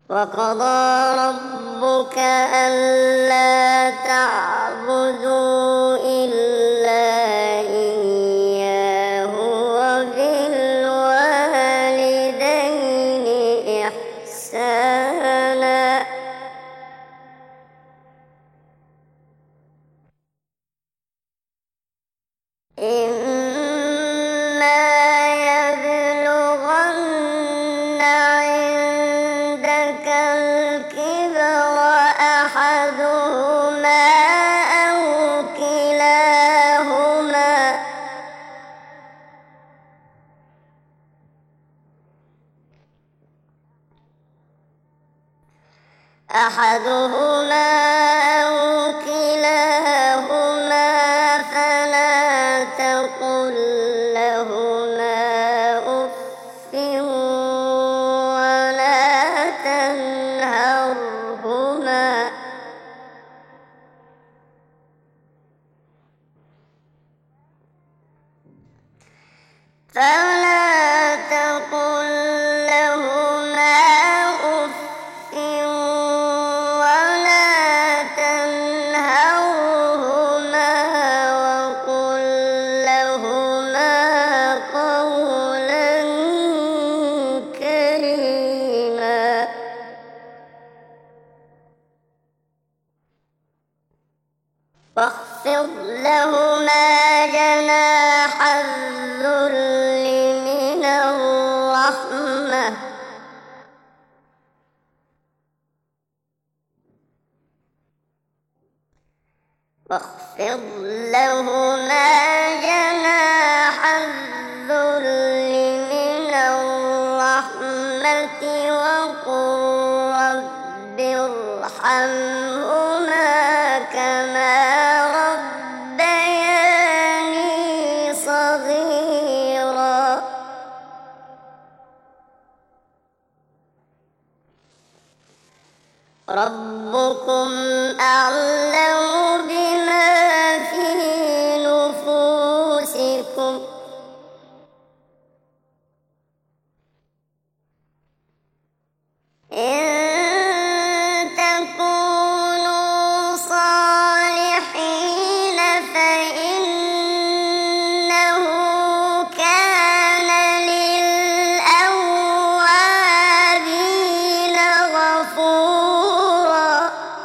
وقضى ربك ألا تعبدوا إلا إياه وبالوالدين إحسانا إما يبلغن عندك الكبر أحدهما أو كلاهما فلا تقل لهما أف ولا تنهرهما وقل لهما قولا كريما واخفض لهما جناح الذل من الرحمة وقل رب ارحمهما كما ربياني صغيرا ربكم أعلم بما في نفوسكم إن تكونوا صالحين فإنه كان للأوابين غفورا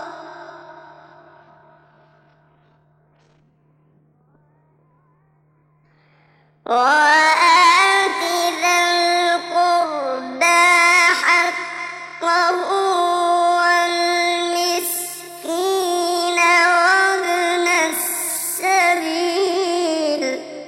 وآت ذا القربى حقه والمسكين وابن السبيل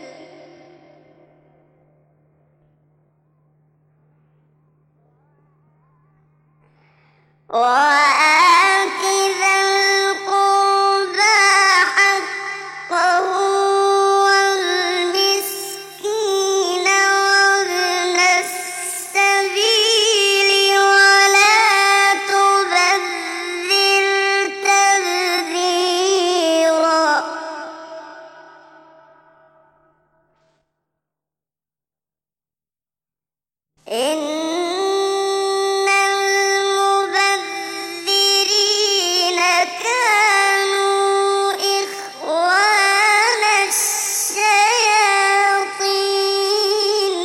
ولا تبذر تبذيرا إن المبذرين كانوا إخوان الشياطين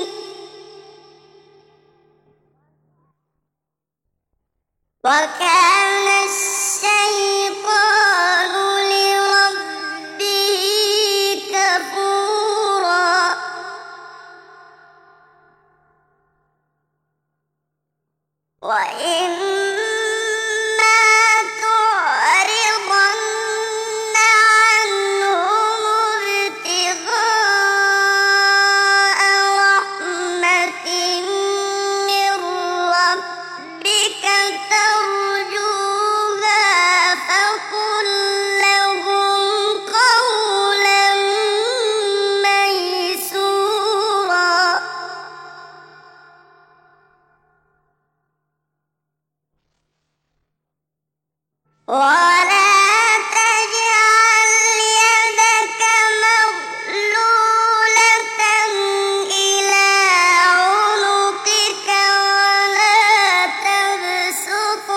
وكان الشيطان لربه كفورا وإما تعرضن عنهم ابتغاء رحمة من ربك ترجوها فقل لهم قولا ميسورا ولا تجعل يدك مغلولة إلى عنقك ولا تبسطها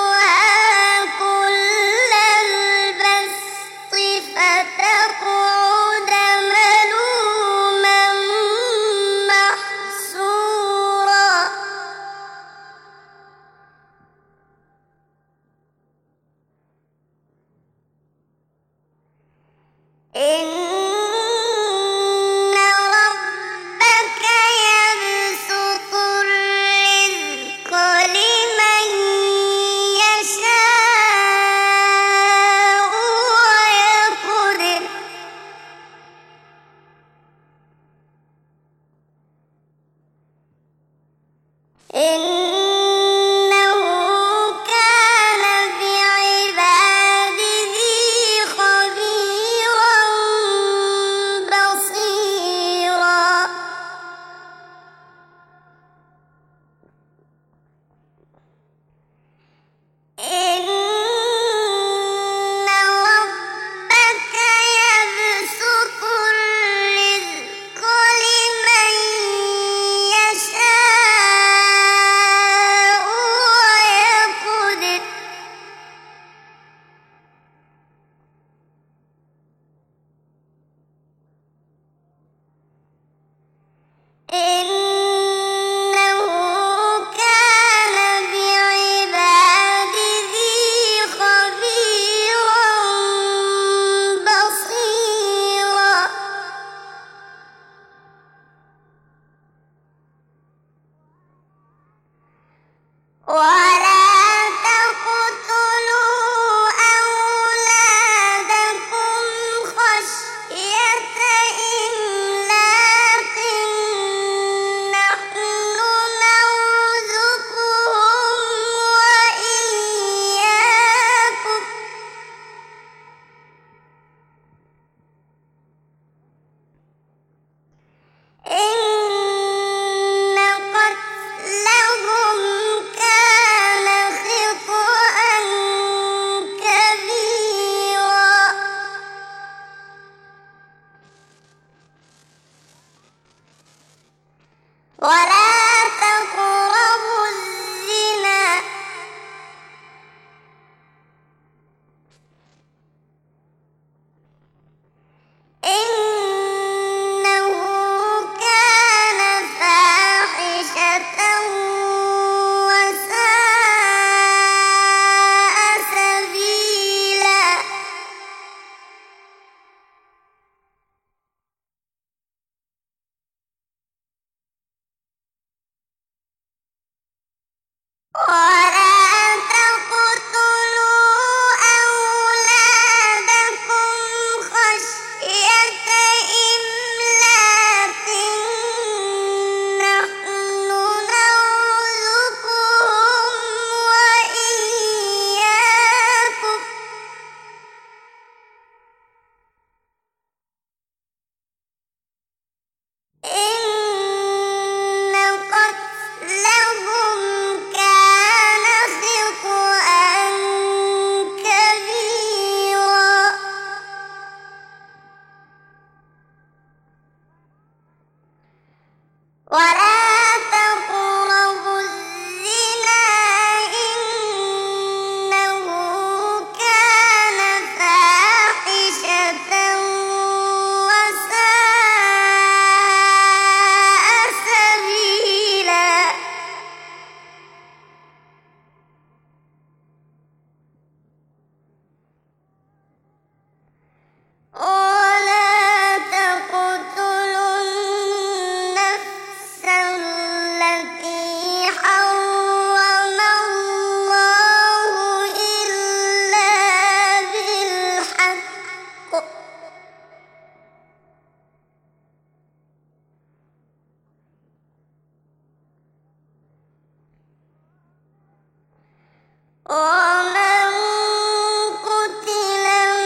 ومن قتل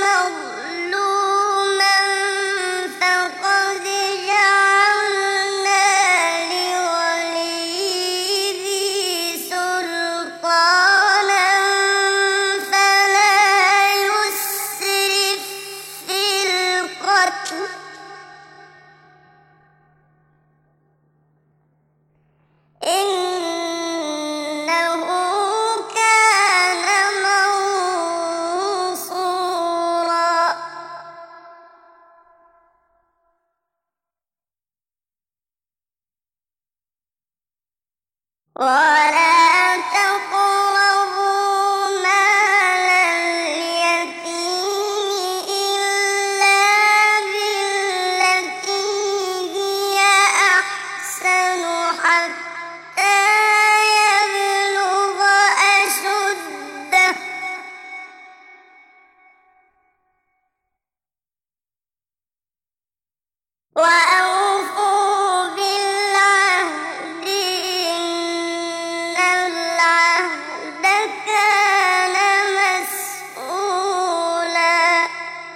مظلوما فقد جعلنا لوليه سلطانا فلا يسرف في القتل إنه كان منصورا ولا تقربوا مال اليتيم إلا بالتي هي أحسن حتى يبلغ أشده وأوفوا بالعهد إن العهد كان مسؤولا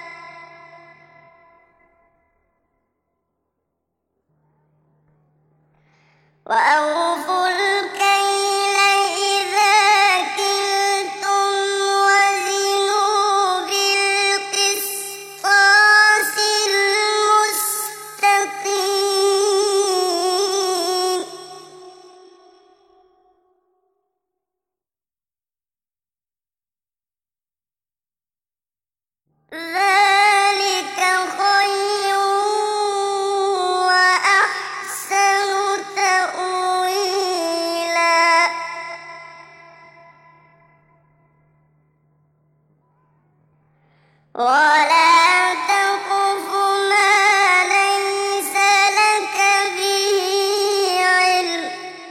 وأوفوا الكيل إذا كلتم وزنوا بالقسطاس المستقيم ذلك خير وأحسن تأويلا ولا تقف ما ليس لك به علم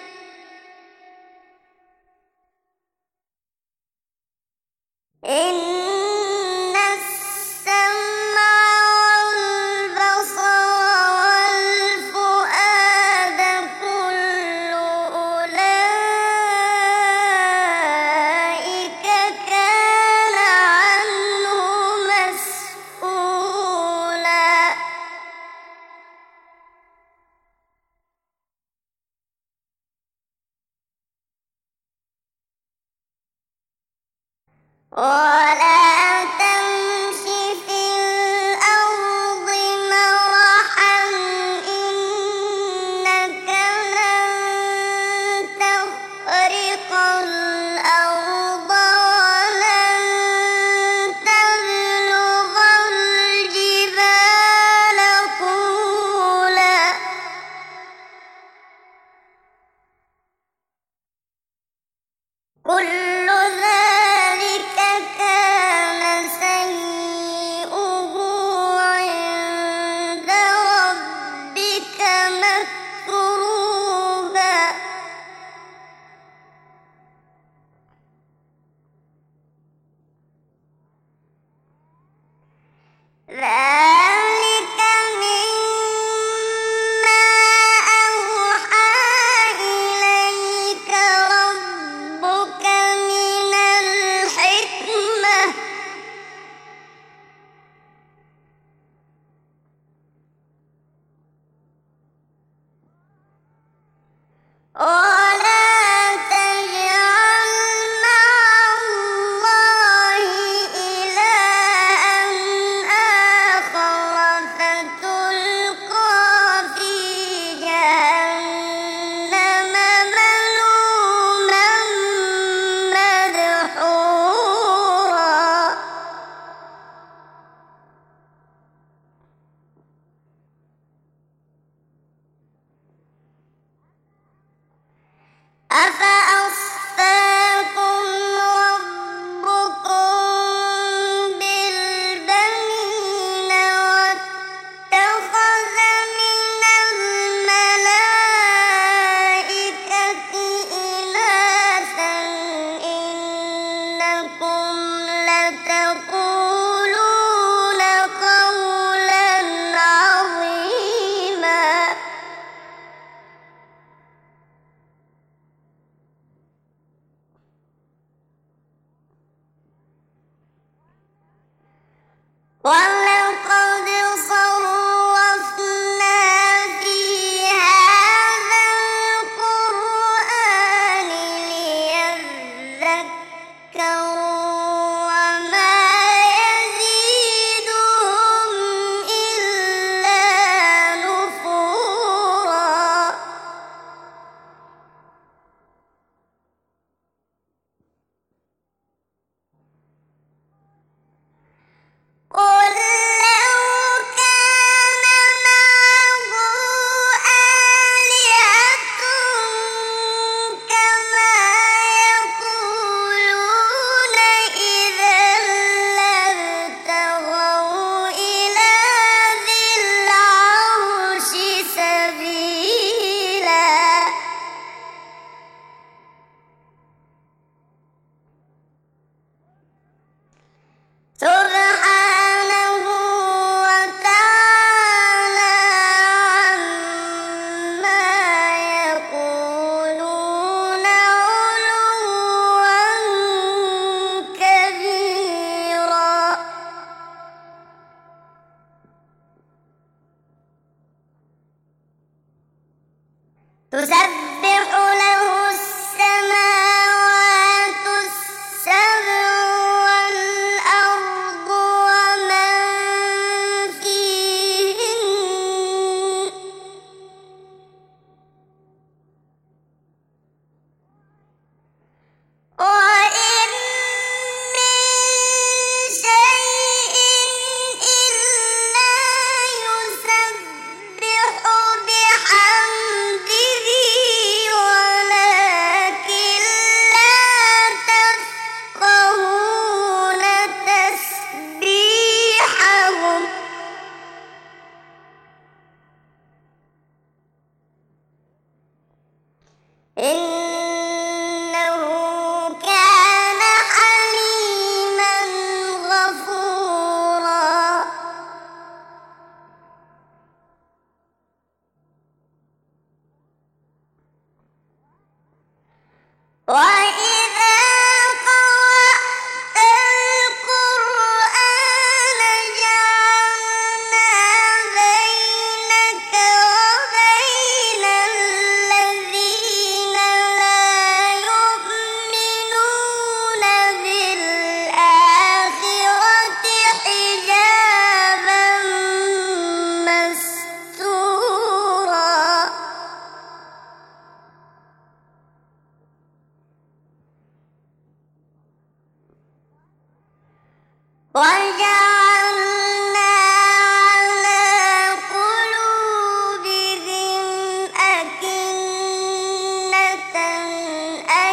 إن السمع والبصر والفؤاد كل أولئك كان عنه مسؤولا ولا تمش في الأرض مرحا إنك لن تخرق الأرض ولن تبلغ الجبال طولا كل ذلك كان وما يزيدهم إلا نفورا. قل لو كان معه آلهة كما يقولون إذا لابتغوا إلى ذي العرش سبيلا. سبحانه وتعالى عما يقولون علوا كبيرا. تسبح له السماوات السبع والأرض ومن فيهن وإن من شيء إلا يسبح بحمده ولكن لا تفقهون تسبيحهم. إنه كان حليما غفورا. وإذا قرأت القرآن جعلنا بينك وبين الذين لا يؤمنون بالآخرة حجابا مستورا. وجعلنا على قلوبهم أكنة أن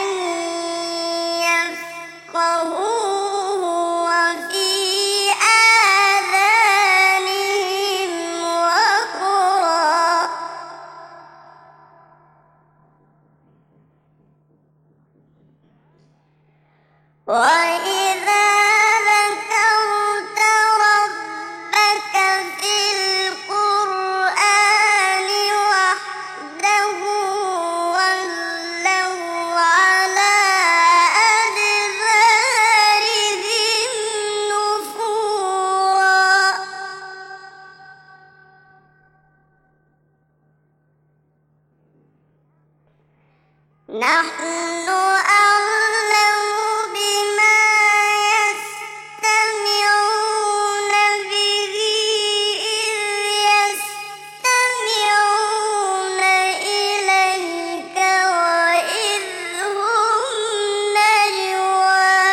يفقهوه وفي آذانهم وقرا. وإذا ذكرت ربك في القرآن وحده ولوا على أدبارهم نفورا. نحن أعلم بما يستمعون به إذ يستمعون إليك وإذ هم نجوى.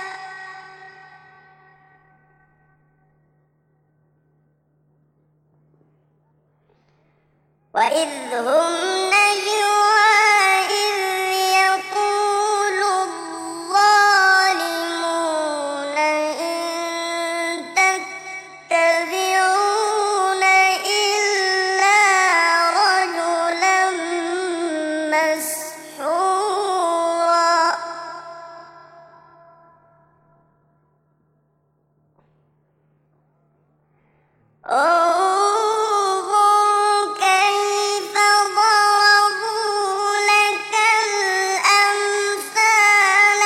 وإذ هم نجوى إذ يقول الظالمون إن تتبعون إلا رجلا مسحورا. انظر كيف ضربوا لك الأمثال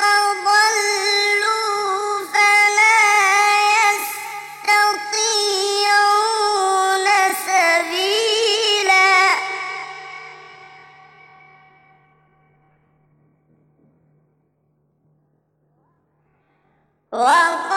فضلوا فلا يستطيعون سبيلا. وقالوا